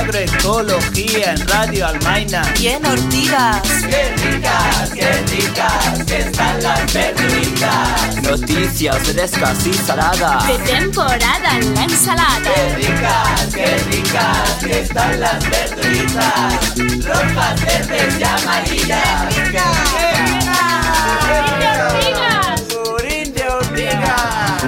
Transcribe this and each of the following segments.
agroecología en Radio Almaina y en Ortigas. ¡Qué ricas, que están las verduritas! Noticias frescas y saladas. De temporada en la ensalada. ¡Qué ricas, que están las verduritas! Rojas, verdes y amarillas. ¡Qué ricas! ¡Purín de Ortigas!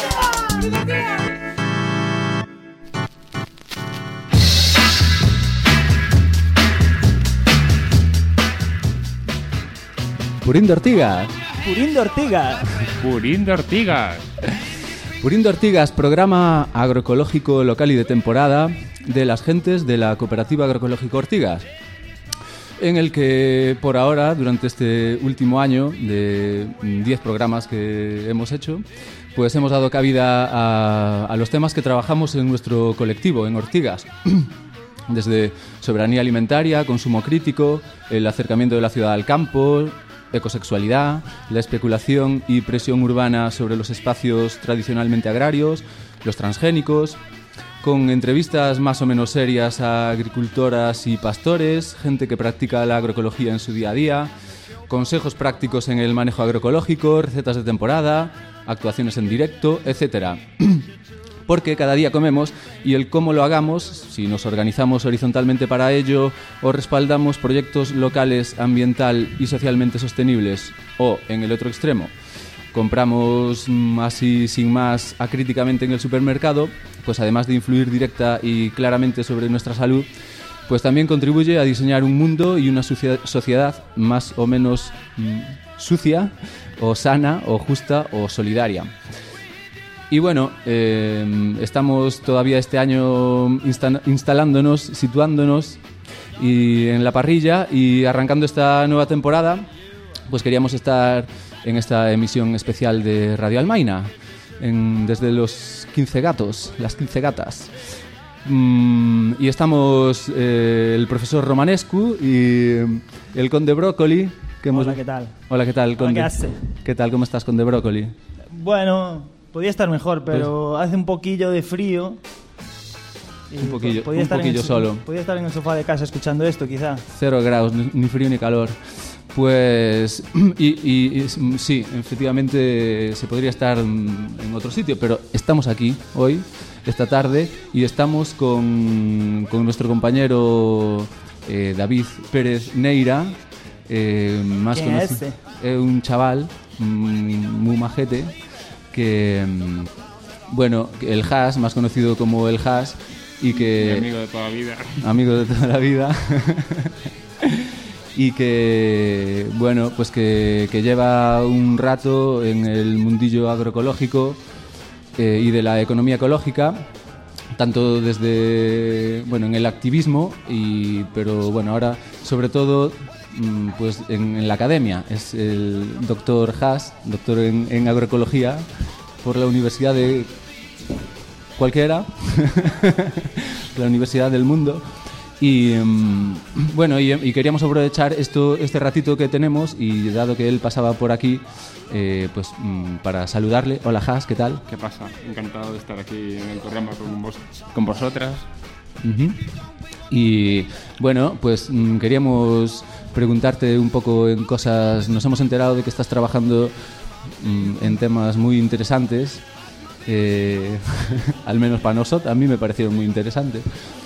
Purín de Ortigas. Purín de Ortigas. Purín de Ortigas. Purín de Ortigas, programa agroecológico local y de temporada de las gentes de la Cooperativa Agroecológica Ortigas, en el que por ahora, durante este último año de 10 programas que hemos hecho, pues hemos dado cabida a los temas que trabajamos en nuestro colectivo, en Ortigas. Desde soberanía alimentaria, consumo crítico, el acercamiento de la ciudad al campo, ecosexualidad, la especulación y presión urbana sobre los espacios tradicionalmente agrarios, los transgénicos, con entrevistas más o menos serias a agricultoras y pastores, gente que practica la agroecología en su día a día, consejos prácticos en el manejo agroecológico, recetas de temporada, actuaciones en directo, etcétera. Porque cada día comemos y el cómo lo hagamos, si nos organizamos horizontalmente para ello o respaldamos proyectos locales, ambiental y socialmente sostenibles, o, en el otro extremo, compramos así sin más acríticamente en el supermercado, pues además de influir directa y claramente sobre nuestra salud, pues también contribuye a diseñar un mundo y una sociedad más o menos sucia, o sana, o justa, o solidaria. Y bueno, estamos todavía este año instalándonos, situándonos y en la parrilla y arrancando esta nueva temporada, pues queríamos estar en esta emisión especial de Radio Almaina, desde los 15 gatos, las 15 gatas. Y estamos el profesor Romanescu y el conde Brócoli. Hola, ¿qué tal? Hola, ¿qué tal, conde? ¿Qué hace? ¿Qué tal? ¿Cómo estás, conde Brócoli? Bueno, podía estar mejor, pero pues hace un poquillo de frío. Un poquillo solo. Podía estar en el sofá de casa escuchando esto, quizá. 0 grados, ni frío ni calor. Pues sí, efectivamente se podría estar en otro sitio, pero estamos aquí hoy, esta tarde, y estamos con nuestro compañero David Pérez Neira, más ¿Quién conocido, es un chaval muy majete, que, bueno, el Has, más conocido como el Has, y que... Amigo de toda la vida. Amigo de toda la vida. Y que, bueno, pues que lleva un rato en el mundillo agroecológico y de la economía ecológica, tanto desde, bueno, en el activismo, pero bueno, ahora sobre todo pues en la academia. Es el doctor Has, doctor en agroecología por la Universidad de cualquiera, la Universidad del Mundo. Y bueno, y queríamos aprovechar este ratito que tenemos, y dado que él pasaba por aquí, pues para saludarle. Hola, Has, ¿qué tal? ¿Qué pasa? Encantado de estar aquí en el programa con vosotras. Uh-huh. Y bueno, pues queríamos preguntarte un poco en cosas. Nos hemos enterado de que estás trabajando en temas muy interesantes, al menos para nosotros. A mí me parecieron muy interesantes.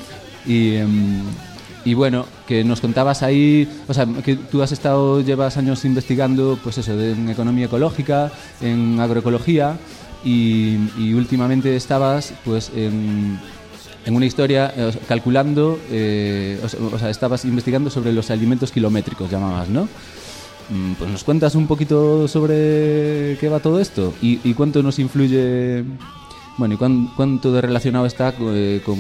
Y bueno, que nos contabas ahí, o sea, que tú llevas años investigando, pues eso, en economía ecológica, en agroecología, y últimamente estabas, pues, en una historia calculando, o sea, estabas investigando sobre los alimentos kilométricos, llamabas, ¿no? Pues nos cuentas un poquito sobre qué va todo esto y cuánto nos influye. Bueno, ¿y cuánto de relacionado está con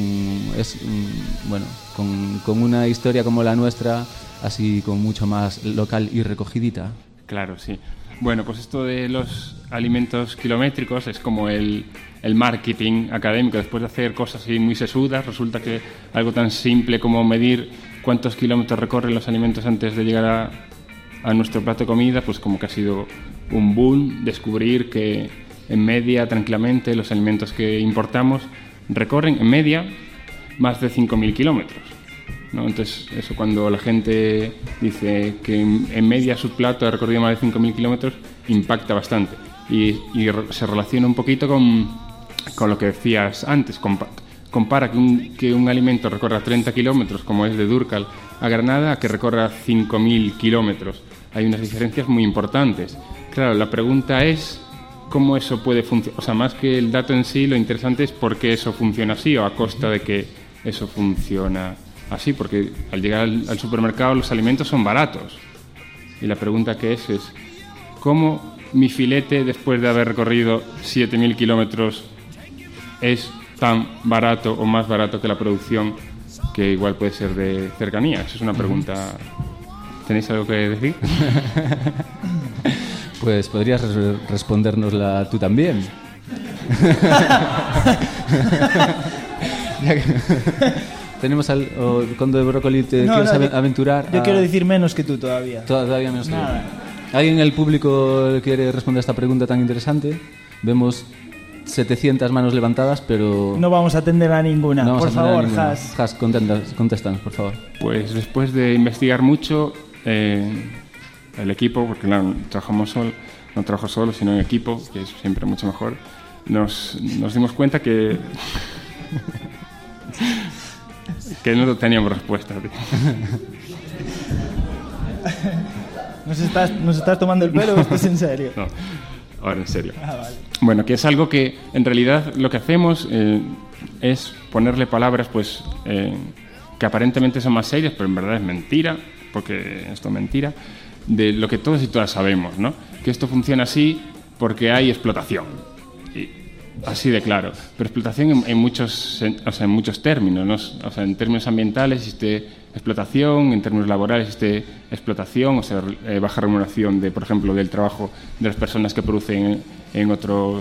una historia como la nuestra, así con mucho más local y recogidita? Claro, sí. Bueno, pues esto de los alimentos kilométricos es como el marketing académico. Después de hacer cosas así muy sesudas, resulta que algo tan simple como medir cuántos kilómetros recorren los alimentos antes de llegar a nuestro plato de comida, pues como que ha sido un boom descubrir que en media, tranquilamente, los alimentos que importamos recorren en media más de 5.000 kilómetros, ¿no? Entonces, eso, cuando la gente dice que en media su plato ha recorrido más de 5.000 kilómetros, impacta bastante. Y se relaciona un poquito con lo que decías antes. Compara que un alimento recorra 30 kilómetros, como es de Durcal a Granada, a que recorra 5.000 kilómetros. Hay unas diferencias muy importantes. Claro, la pregunta es cómo eso puede funcionar. O sea, más que el dato en sí, lo interesante es por qué eso funciona así, o a costa de que eso funciona así, porque al llegar al supermercado los alimentos son baratos. Y la pregunta que es ¿cómo mi filete, después de haber recorrido 7.000 kilómetros, es tan barato o más barato que la producción, que igual puede ser de cercanía? Esa es una pregunta. ¿Tenéis algo que decir? Pues podrías respondérnosla tú también. Ya que tenemos al Conde de Brócoli, ¿te quieres aventurar? Yo quiero decir menos que tú todavía. Todavía menos que yo. Nada. ¿Alguien en el público quiere responder a esta pregunta tan interesante? Vemos 700 manos levantadas, pero... No vamos a atender a ninguna. No, por favor, Has. Has, contéstanos, por favor. Pues después de investigar mucho, el equipo, porque claro, no trabajo solo, sino en equipo, que es siempre mucho mejor, nos dimos cuenta que no teníamos respuesta. ¿Nos estás tomando el pelo o esto es en serio? No, ahora en serio. Vale. Bueno, que es algo que en realidad lo que hacemos es ponerle palabras pues que aparentemente son más serias, pero en verdad es mentira, porque esto es mentira, de lo que todos y todas sabemos, ¿no? Que esto funciona así porque hay explotación. Y así de claro. Pero explotación en muchos términos, ¿no? O sea, en términos ambientales existe explotación, en términos laborales existe explotación, o sea, baja remuneración por ejemplo, del trabajo de las personas que producen en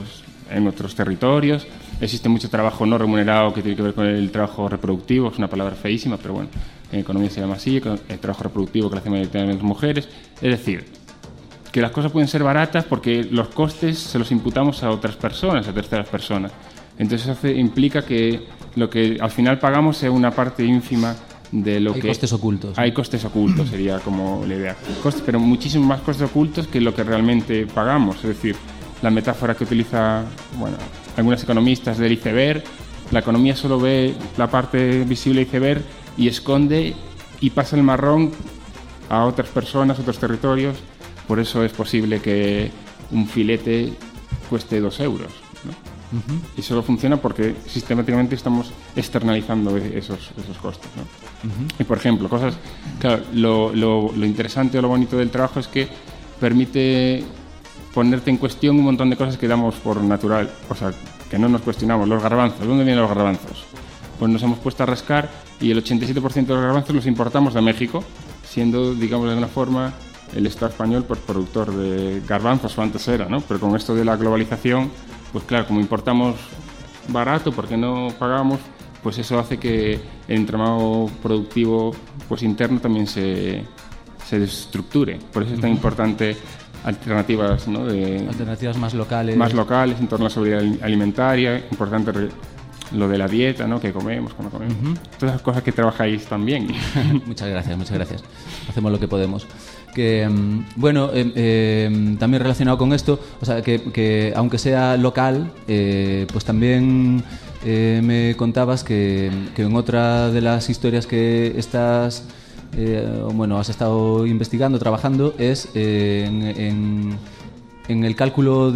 otros territorios. Existe mucho trabajo no remunerado que tiene que ver con el trabajo reproductivo, es una palabra feísima, pero bueno, en economía se llama así, el trabajo reproductivo que lo hacen mayoritariamente las mujeres. Es decir, que las cosas pueden ser baratas porque los costes se los imputamos a otras personas, a terceras personas. Entonces eso implica que lo que al final pagamos sea una parte ínfima de lo que... Hay costes ocultos. Hay costes ocultos, sería como la idea. Pero muchísimos más costes ocultos que lo que realmente pagamos. Es decir, la metáfora que utiliza algunos economistas del iceberg, la economía solo ve la parte visible del iceberg y esconde y pasa el marrón a otras personas, a otros territorios. Por eso es posible que un filete cueste 2 euros, ¿no? Uh-huh. Y solo funciona porque sistemáticamente estamos externalizando esos costes, ¿no? Uh-huh. Y por ejemplo, claro, lo interesante o lo bonito del trabajo es que permite ponerte en cuestión un montón de cosas que damos por natural, o sea, que no nos cuestionamos. Los garbanzos, ¿dónde vienen los garbanzos? Pues nos hemos puesto a rascar y el 87% de los garbanzos los importamos de México, siendo, digamos, de alguna forma el Estado español pues productor de garbanzos, o antes era, ¿no? Pero con esto de la globalización, pues claro, como importamos barato porque no pagamos, pues eso hace que el entramado productivo pues interno también se destructure. Por eso es tan importante alternativas, ¿no? Alternativas más locales. Más locales en torno a la seguridad alimentaria, importante lo de la dieta, ¿no? Que comemos, cuando comemos. Uh-huh. Todas las cosas que trabajáis también. Muchas gracias. Hacemos lo que podemos. Que, bueno, también relacionado con esto, o sea, que aunque sea local, pues también me contabas que en otra de las historias que estás, has estado investigando, trabajando, es en el cálculo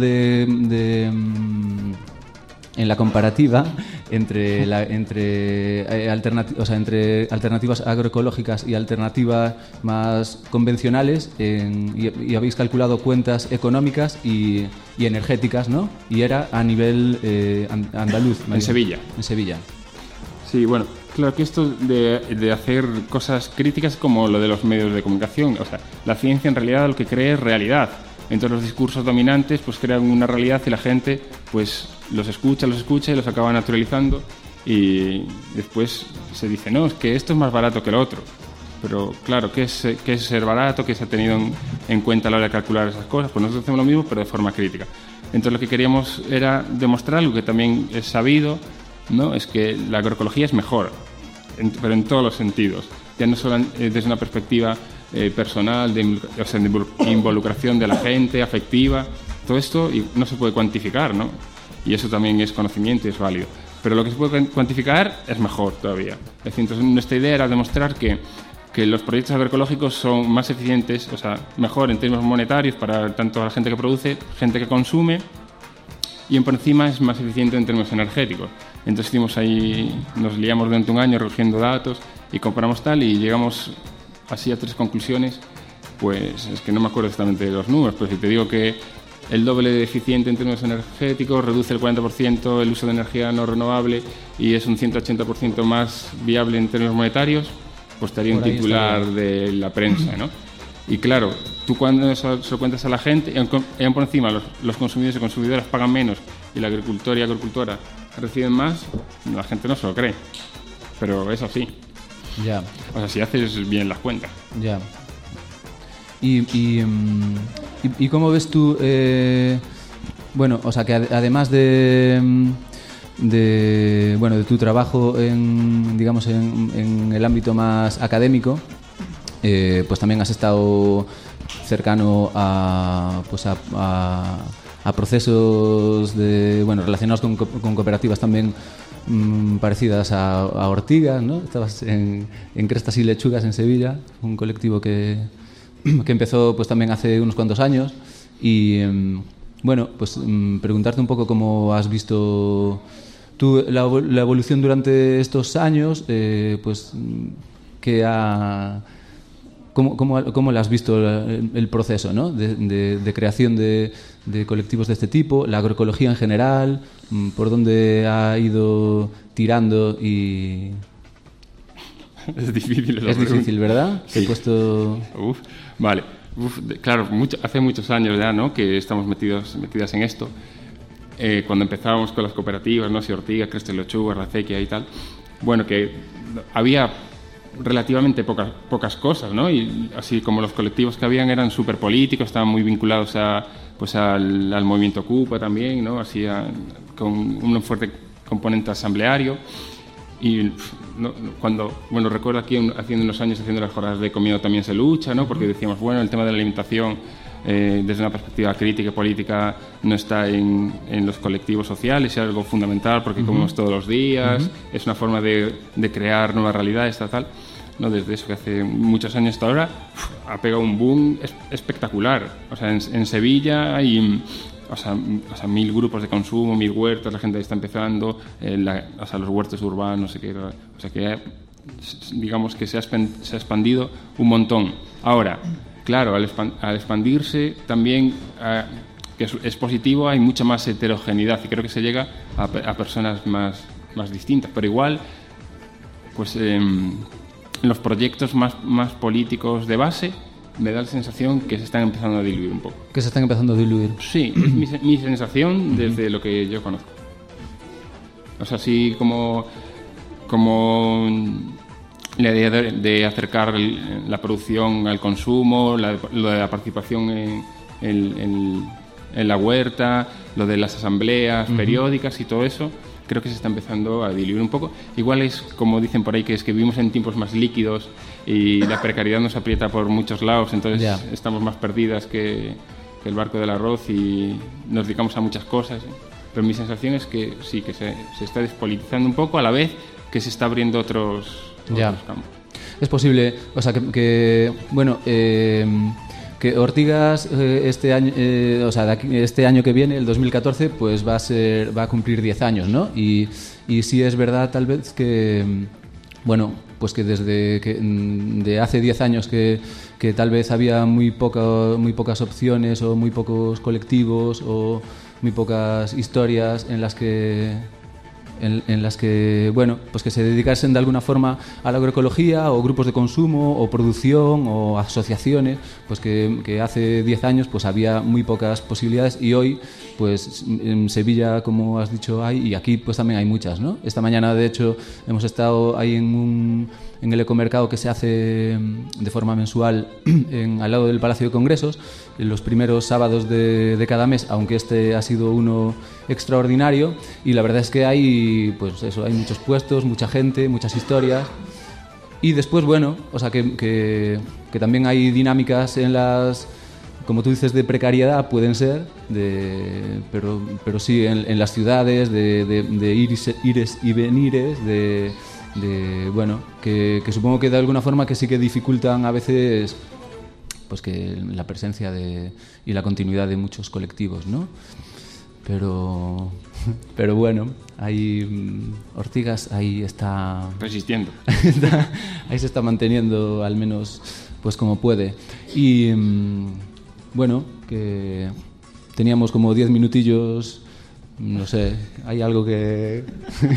en la comparativa entre alternativas agroecológicas y alternativas más convencionales, y habéis calculado cuentas económicas y energéticas, ¿no? Y era a nivel andaluz. En Sevilla. En Sevilla. Sí, bueno, claro que esto de hacer cosas críticas como lo de los medios de comunicación, o sea, la ciencia en realidad lo que crea es realidad. Entonces los discursos dominantes pues crean una realidad y la gente pues los escucha y los acaba naturalizando, y después se dice, no, es que esto es más barato que lo otro. Pero claro, ¿qué es ser barato? ¿Qué se ha tenido en cuenta a la hora de calcular esas cosas? Pues nosotros hacemos lo mismo, pero de forma crítica. Entonces lo que queríamos era demostrar algo que también es sabido, ¿no? Es que la agroecología es mejor. pero en todos los sentidos. Ya no solo desde una perspectiva personal, de involucración de la gente, afectiva, todo esto no se puede cuantificar, ¿no? Y eso también es conocimiento y es válido. Pero lo que se puede cuantificar es mejor todavía. Es decir, entonces nuestra idea era demostrar que los proyectos agroecológicos son más eficientes, o sea, mejor en términos monetarios para tanto la gente que produce, gente que consume, y por encima es más eficiente en términos energéticos. Entonces estuvimos ahí, nos liamos durante un año recogiendo datos y comparamos tal y llegamos así a 3 conclusiones. Pues es que no me acuerdo exactamente de los números, pero si te digo que el doble de eficiente en términos energéticos, reduce el 40% el uso de energía no renovable y es un 180% más viable en términos monetarios, pues estaría un titular de la prensa, ¿no? Y claro, tú cuando se lo cuentas a la gente, y por encima los consumidores y consumidoras pagan menos y el agricultor y agricultora reciben más, la gente no se lo cree. Pero es así. Ya. O sea, si haces bien las cuentas. Ya. ¿Y cómo ves tú, bueno, o sea, que además de tu trabajo en el ámbito más académico, pues también has estado cercano a procesos relacionados con cooperativas también parecidas a Ortigas, ¿no? Estabas en Crestas y Lechugas en Sevilla, un colectivo que empezó pues también hace unos cuantos años y preguntarte un poco cómo has visto tú la evolución durante estos años, ¿cómo lo has visto el proceso, ¿no? de creación de colectivos de este tipo, la agroecología en general, por dónde ha ido tirando y... Es difícil. Es difícil, ¿verdad? Sí. Te he puesto... Vale. Claro, hace muchos años ya, ¿no?, que estamos metidas en esto. Cuando empezábamos con las cooperativas, ¿no?, si Ortigas, Crestas y Lechugas, la Acequia y tal, bueno, que había relativamente pocas cosas, ¿no? Y así como los colectivos que habían eran súper políticos, estaban muy vinculados al movimiento Ocupa también, ¿no? Así con un fuerte componente asambleario. Y recuerdo aquí haciendo unos años haciendo las jornadas de Comiendo también se lucha, ¿no? Porque decíamos, bueno, el tema de la alimentación desde una perspectiva crítica y política no está en los colectivos sociales, es algo fundamental porque comemos todos los días, es una forma de crear nuevas realidades, tal, ¿no? Desde eso que hace muchos años hasta ahora ha pegado un boom espectacular. O sea, en Sevilla hay... O sea, 1000 grupos de consumo, 1000 huertas, la gente está empezando, los huertos urbanos, no sé qué. O sea, que digamos que se ha expandido un montón. Ahora, claro, al expandirse también, que es positivo, hay mucha más heterogeneidad y creo que se llega a personas más distintas. Pero igual, pues los proyectos más políticos de base, me da la sensación que se están empezando a diluir un poco. ¿Que se están empezando a diluir? Sí, es mi sensación desde lo que yo conozco. O sea, así como la idea de acercar la producción al consumo, lo de la participación en la huerta, lo de las asambleas periódicas y todo eso, creo que se está empezando a diluir un poco. Igual es, como dicen por ahí, que vivimos en tiempos más líquidos y la precariedad nos aprieta por muchos lados, entonces estamos más perdidas que el barco del arroz y nos dedicamos a muchas cosas. Pero mi sensación es que sí, que se está despolitizando un poco a la vez que se está abriendo otros campos. Es posible, o sea, que Ortigas este año, este año que viene, el 2014, pues va a cumplir 10 años, ¿no? Y sí es verdad tal vez que, pues que desde de hace 10 años que tal vez había muy pocas opciones o muy pocos colectivos o muy pocas historias en las que pues que se dedicasen de alguna forma a la agroecología o grupos de consumo o producción o asociaciones, pues que hace 10 años pues había muy pocas posibilidades y hoy pues en Sevilla, como has dicho, hay, y aquí pues también hay muchas, ¿no? Esta mañana de hecho hemos estado ahí en el ecomercado que se hace de forma mensual al lado del Palacio de Congresos, en los primeros sábados de cada mes, aunque este ha sido uno extraordinario, y la verdad es que hay muchos puestos, mucha gente, muchas historias, Y después, bueno, o sea, que también hay dinámicas en las, como tú dices, de precariedad, pueden ser, pero sí en las ciudades, de ires y venires, de bueno, que supongo que de alguna forma que sí que dificultan a veces pues que la presencia y la continuidad de muchos colectivos, ¿no? Pero bueno, ahí Ortigas ahí está resistiendo. Ahí se está manteniendo al menos pues como puede. Y bueno, que teníamos como 10 minutillos, no sé, hay algo que...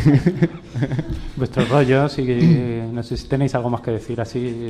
Vuestro rollo, así que no sé si tenéis algo más que decir, así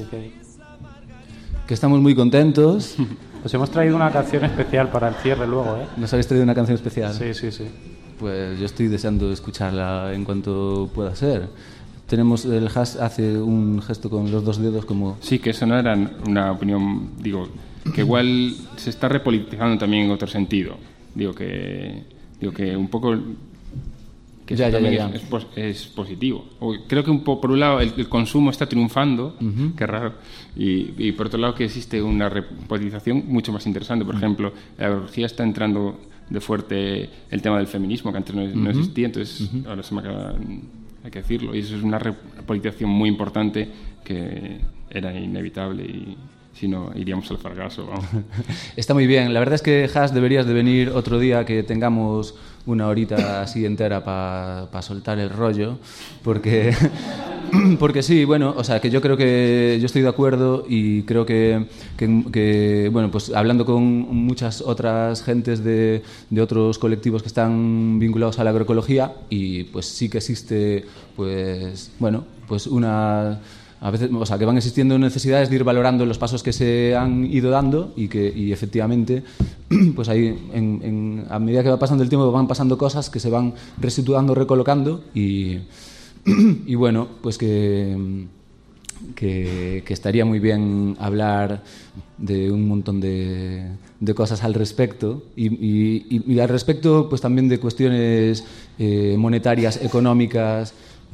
que estamos muy contentos. Os hemos traído una canción especial para el cierre luego, ¿eh? ¿Nos habéis traído una canción especial? Sí, sí, sí. Pues yo estoy deseando escucharla en cuanto pueda ser. Tenemos, el Hash hace un gesto con los 2 dedos como... Sí, que eso no era una opinión, digo, que igual se está repolitizando también en otro sentido. Digo que un poco... que ya. Es positivo. Creo que por un lado el consumo está triunfando, que raro, y por otro lado que existe una repolitización mucho más interesante. Por ejemplo, la agroecología está entrando de fuerte el tema del feminismo, que antes no existía, entonces ahora se me acaba, hay que decirlo, y eso es una repolitización muy importante que era inevitable y si no iríamos al fracaso, vamos. Está muy bien. La verdad es que, Hash, deberías de venir otro día que tengamos una horita así entera para soltar el rollo, porque sí, bueno, o sea, que yo creo que yo estoy de acuerdo y creo que bueno, pues hablando con muchas otras gentes de otros colectivos que están vinculados a la agroecología, y pues sí que existe, pues bueno, pues una... A veces, o sea, que van existiendo necesidades de ir valorando los pasos que se han ido dando y efectivamente, pues ahí, a medida que va pasando el tiempo, van pasando cosas que se van resituando, recolocando y bueno, pues que estaría muy bien hablar de un montón de cosas al respecto y al respecto, pues también de cuestiones monetarias, económicas,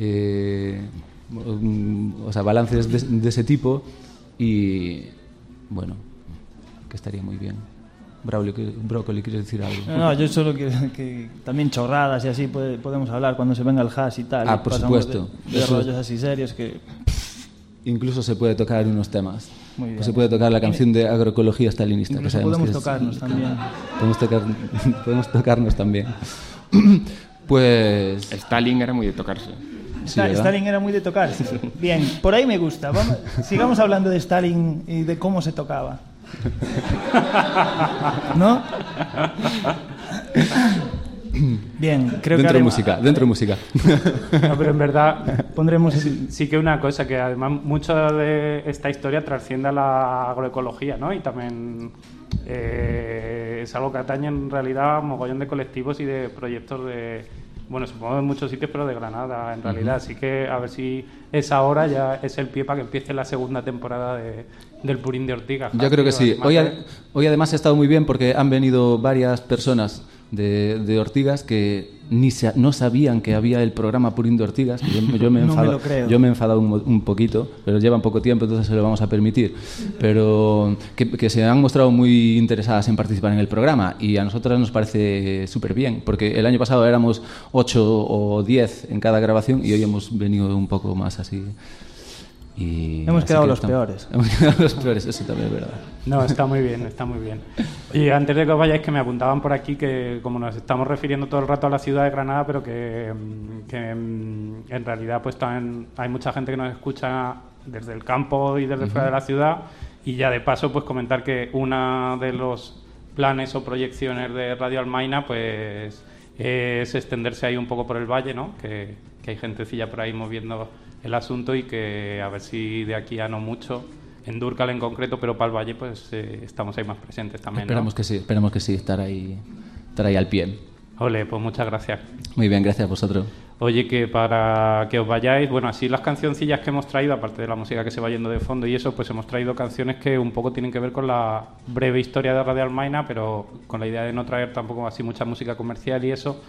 o sea, balances de ese tipo y bueno, que estaría muy bien. Brócoli, ¿quieres decir algo? No, yo solo que también chorradas y así podemos hablar cuando se venga el Hash y tal. Por supuesto. De rollos así serios que... Incluso se puede tocar unos temas. Muy bien. Pues se puede tocar la canción de agroecología stalinista. Incluso que podemos que tocarnos también. Podemos tocarnos también. Pues... Stalin era muy de tocarse. Sí, Stalin era muy de tocarse. Bien, por ahí me gusta. Sigamos hablando de Stalin y de cómo se tocaba. ¿No? Bien, creo dentro que dentro música. No, pero en verdad pondremos sí que una cosa que además mucho de esta historia trasciende a la agroecología, ¿no? Y también es algo que atañe en realidad a un mogollón de colectivos y de proyectos de, bueno, supongo en muchos sitios, pero de Granada en realidad. Así que a ver si esa hora ya es el pie para que empiece la segunda temporada del Purín de Ortigas. Yo creo que sí. Hoy además ha estado muy bien porque han venido varias personas de Ortigas que no sabían que había el programa Purín de Ortigas. Yo me he enfadado un poquito, pero llevan poco tiempo, entonces se lo vamos a permitir. Pero que se han mostrado muy interesadas en participar en el programa y a nosotras nos parece súper bien, porque el año pasado éramos 8 o 10 en cada grabación y hoy hemos venido un poco más así. Y hemos quedado los peores. Hemos quedado los peores, eso también es verdad. No, está muy bien, está muy bien. Oye, antes de que os vayáis, que me apuntaban por aquí que como nos estamos refiriendo todo el rato a la ciudad de Granada, pero que en realidad pues también hay mucha gente que nos escucha desde el campo y desde fuera de la ciudad, y ya de paso pues comentar que uno de los planes o proyecciones de Radio Almaina pues es extenderse ahí un poco por el valle, ¿no? Que hay gentecilla por ahí moviendo el asunto y que a ver si de aquí a no mucho, en Dúrcal en concreto, pero para el valle pues estamos ahí más presentes también, ¿no? Esperamos que sí, estar ahí al pie. Ole, pues muchas gracias. Muy bien, gracias a vosotros. Oye, que para que os vayáis, bueno, así las cancioncillas que hemos traído, aparte de la música que se va yendo de fondo y eso, pues hemos traído canciones que un poco tienen que ver con la breve historia de Radio Almaina, pero con la idea de no traer tampoco así mucha música comercial y eso.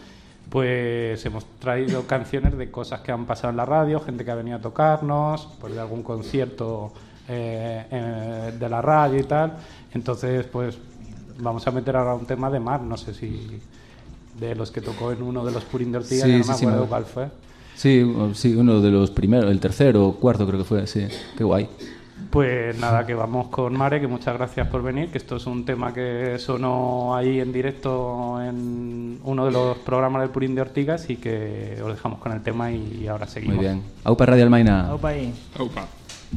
pues hemos traído canciones de cosas que han pasado en la radio, gente que ha venido a tocarnos, pues de algún concierto de la radio y tal. Entonces, pues vamos a meter ahora un tema de Mar, no sé si de los que tocó en uno de los Purín de Ortigas, no me acuerdo cuál fue. Sí, uno de los primeros, el tercero o cuarto creo que fue, sí, qué guay. Pues nada, que vamos con Mare, que muchas gracias por venir, que esto es un tema que sonó ahí en directo en uno de los programas del Purín de Ortigas y que os dejamos con el tema y ahora seguimos. Muy bien. Aupa Radio Almaina. Aupa ahí. Aupa.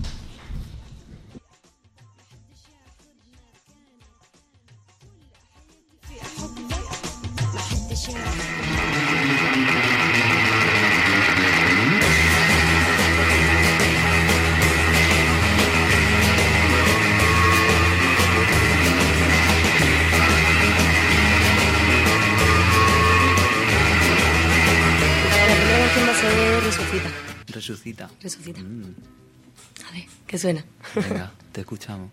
Resucita. Resucita. A ver, ¿qué suena? Venga, te escuchamos.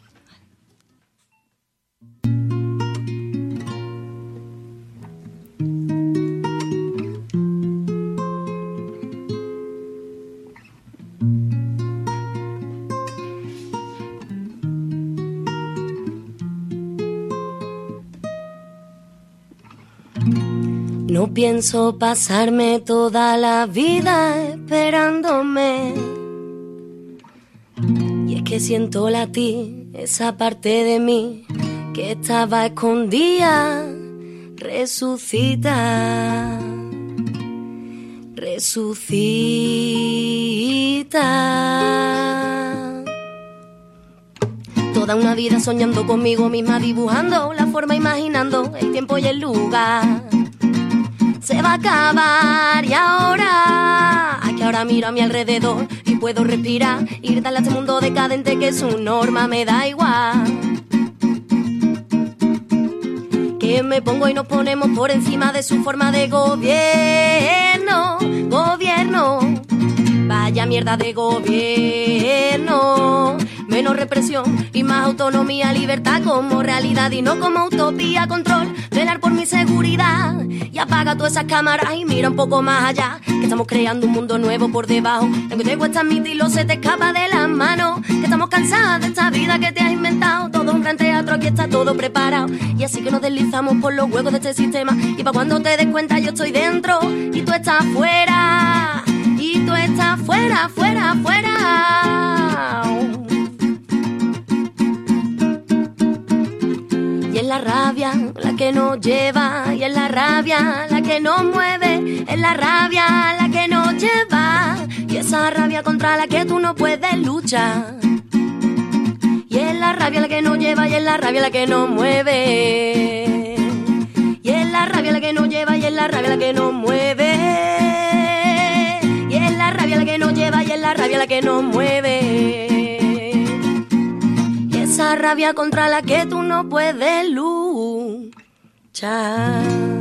No pienso pasarme toda la vida esperándome. Y es que siento latir esa parte de mí que estaba escondida. Resucita, resucita. Toda una vida soñando conmigo misma, dibujando la forma, imaginando el tiempo y el lugar. Se va a acabar y ahora, que ahora miro a mi alrededor y puedo respirar y gritarle a este mundo decadente que su norma me da igual. Que me pongo y nos ponemos por encima de su forma de gobierno, gobierno. Vaya mierda de gobierno. Menos represión y más autonomía, libertad como realidad y no como utopía. Control, velar por mi seguridad y apaga todas esas cámaras y mira un poco más allá, que estamos creando un mundo nuevo por debajo. Aunque te cuesta admitirlo, se te escapa de las manos, que estamos cansadas de esta vida que te has inventado. Todo un gran teatro, aquí está todo preparado y así que nos deslizamos por los huecos de este sistema. Y pa' cuando te des cuenta yo estoy dentro y tú estás fuera. Y tú estás fuera, fuera, fuera. Y es la rabia la que nos lleva, y es la rabia la que nos mueve, es la rabia la que nos lleva, y esa rabia contra la que tú no puedes luchar. Y es la rabia la que nos lleva, y es la rabia la que nos mueve, y es la rabia la que nos lleva, y es la rabia la que nos mueve, y es la rabia la que nos lleva, y es la rabia la que nos mueve. Esa rabia contra la que tú no puedes luchar.